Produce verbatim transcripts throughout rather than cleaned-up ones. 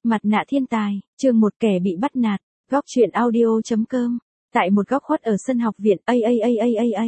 Mặt nạ thiên tài, chương một kẻ bị bắt nạt, góc truyện audio chấm com. Tại một góc khuất ở sân học viện, a a a a a a.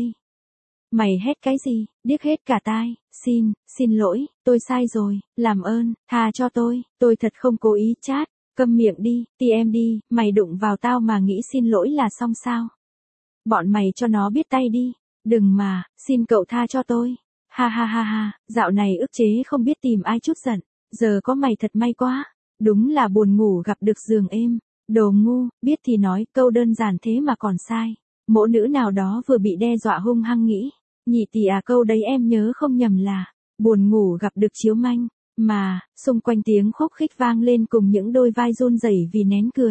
Mày hét cái gì, điếc hết cả tai, xin, xin lỗi, tôi sai rồi, làm ơn, tha cho tôi, tôi thật không cố ý chát, câm miệng đi, ti em đi, mày đụng vào tao mà nghĩ xin lỗi là xong sao? Bọn mày cho nó biết tay đi, đừng mà, xin cậu tha cho tôi, ha ha ha ha, dạo này ức chế không biết tìm ai chút giận, giờ có mày thật may quá, đúng là buồn ngủ gặp được giường êm. Đồ ngu, biết thì nói, câu đơn giản thế mà còn sai. Mỗ nữ nào đó vừa bị đe dọa hung hăng nghĩ, nhị tỷ à, câu đấy em nhớ không nhầm là, buồn ngủ gặp được chiếu manh, mà, xung quanh tiếng khúc khích vang lên cùng những đôi vai run rẩy vì nén cười.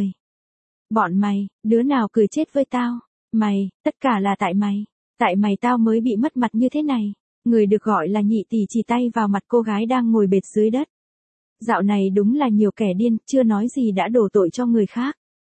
Bọn mày, đứa nào cười chết với tao, mày, tất cả là tại mày, tại mày tao mới bị mất mặt như thế này. Người được gọi là nhị tỷ chỉ tay vào mặt cô gái đang ngồi bệt dưới đất. Dạo này đúng là nhiều kẻ điên, chưa nói gì đã đổ tội cho người khác.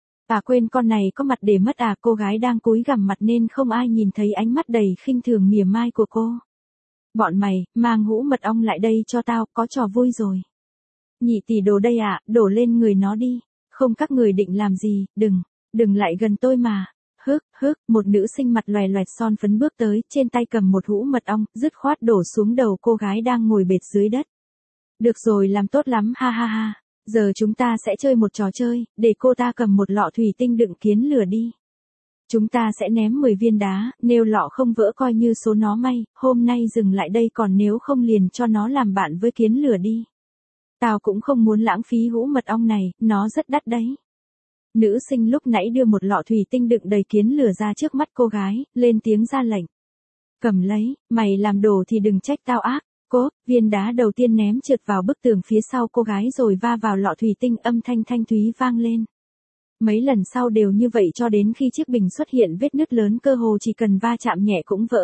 À quên, con này có mặt để mất à, cô gái đang cúi gằm mặt nên không ai nhìn thấy ánh mắt đầy khinh thường mỉa mai của cô. Bọn mày, mang hũ mật ong lại đây cho tao, có trò vui rồi. Nhị tỷ đồ đây ạ, à, đổ lên người nó đi. Không, các người định làm gì, đừng, đừng lại gần tôi mà. Hức, hức, một nữ sinh mặt loè loẹt son phấn bước tới, trên tay cầm một hũ mật ong, dứt khoát đổ xuống đầu cô gái đang ngồi bệt dưới đất. Được rồi, làm tốt lắm, ha ha ha. Giờ chúng ta sẽ chơi một trò chơi, để cô ta cầm một lọ thủy tinh đựng kiến lửa đi. Chúng ta sẽ ném mười viên đá, nếu lọ không vỡ coi như số nó may, hôm nay dừng lại đây, còn nếu không liền cho nó làm bạn với kiến lửa đi. Tao cũng không muốn lãng phí hũ mật ong này, nó rất đắt đấy. Nữ sinh lúc nãy đưa một lọ thủy tinh đựng đầy kiến lửa ra trước mắt cô gái, lên tiếng ra lệnh. Cầm lấy, mày làm đồ thì đừng trách tao ác. Cốp, viên đá đầu tiên ném trượt vào bức tường phía sau cô gái rồi va vào lọ thủy tinh, âm thanh thanh thúy vang lên. Mấy lần sau đều như vậy cho đến khi chiếc bình xuất hiện vết nứt lớn, cơ hồ chỉ cần va chạm nhẹ cũng vỡ.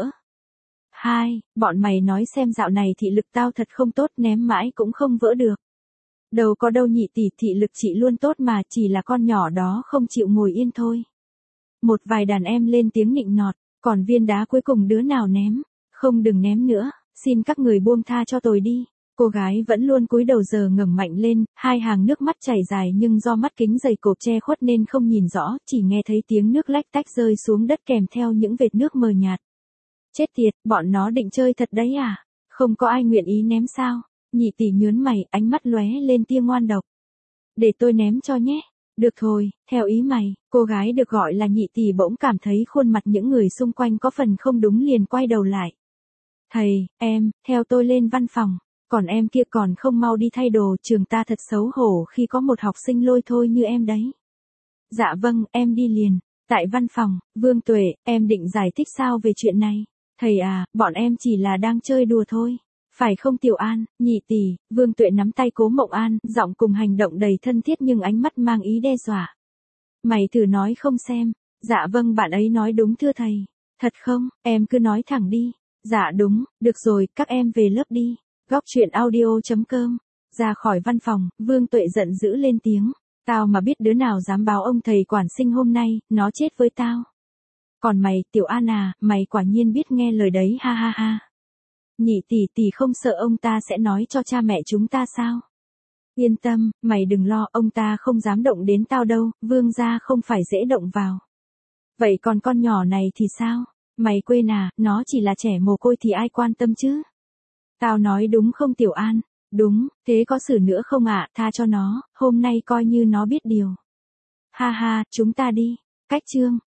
Hai, bọn mày nói xem, dạo này thị lực tao thật không tốt, ném mãi cũng không vỡ được. Đâu có đâu nhị tỷ, thị lực chị luôn tốt mà, chỉ là con nhỏ đó không chịu ngồi yên thôi. Một vài đàn em lên tiếng nịnh nọt, còn viên đá cuối cùng đứa nào ném? Không, đừng ném nữa. Xin các người buông tha cho tôi đi. Cô gái vẫn luôn cúi đầu giờ ngẩng mạnh lên, hai hàng nước mắt chảy dài nhưng do mắt kính dày cộp che khuất nên không nhìn rõ, chỉ nghe thấy tiếng nước lách tách rơi xuống đất kèm theo những vệt nước mờ nhạt. Chết tiệt, bọn nó định chơi thật đấy à? Không có ai nguyện ý ném sao? Nhị tỷ nhớn mày, ánh mắt lóe lên tia ngoan độc. Để tôi ném cho nhé. Được thôi, theo ý mày. Cô gái được gọi là nhị tỷ bỗng cảm thấy khuôn mặt những người xung quanh có phần không đúng, liền quay đầu lại. Thầy, em, theo tôi lên văn phòng, còn em kia còn không mau đi thay đồ, trường ta thật xấu hổ khi có một học sinh lôi thôi như em đấy. Dạ vâng, em đi liền. Tại văn phòng, Vương Tuệ, em định giải thích sao về chuyện này? Thầy à, bọn em chỉ là đang chơi đùa thôi. Phải không Tiểu An, nhị tỷ? Vương Tuệ nắm tay Cố Mộng An, giọng cùng hành động đầy thân thiết nhưng ánh mắt mang ý đe dọa. Mày thử nói không xem. Dạ vâng, bạn ấy nói đúng thưa thầy. Thật không, em cứ nói thẳng đi. Dạ đúng, được rồi, các em về lớp đi. Góc truyện audio chấm com. Ra khỏi văn phòng, Vương Tuệ giận dữ lên tiếng. Tao mà biết đứa nào dám báo ông thầy quản sinh hôm nay, nó chết với tao. Còn mày, Tiểu An à, mày quả nhiên biết nghe lời đấy, ha ha ha. Nhị tỷ tỷ không sợ ông ta sẽ nói cho cha mẹ chúng ta sao? Yên tâm, mày đừng lo, ông ta không dám động đến tao đâu, Vương gia không phải dễ động vào. Vậy còn con nhỏ này thì sao? Mày quên à, nó chỉ là trẻ mồ côi thì ai quan tâm chứ? Tao nói đúng không Tiểu An? Đúng, thế có xử nữa không ạ? À? Tha cho nó, hôm nay coi như nó biết điều. Ha ha, chúng ta đi. Cách chương.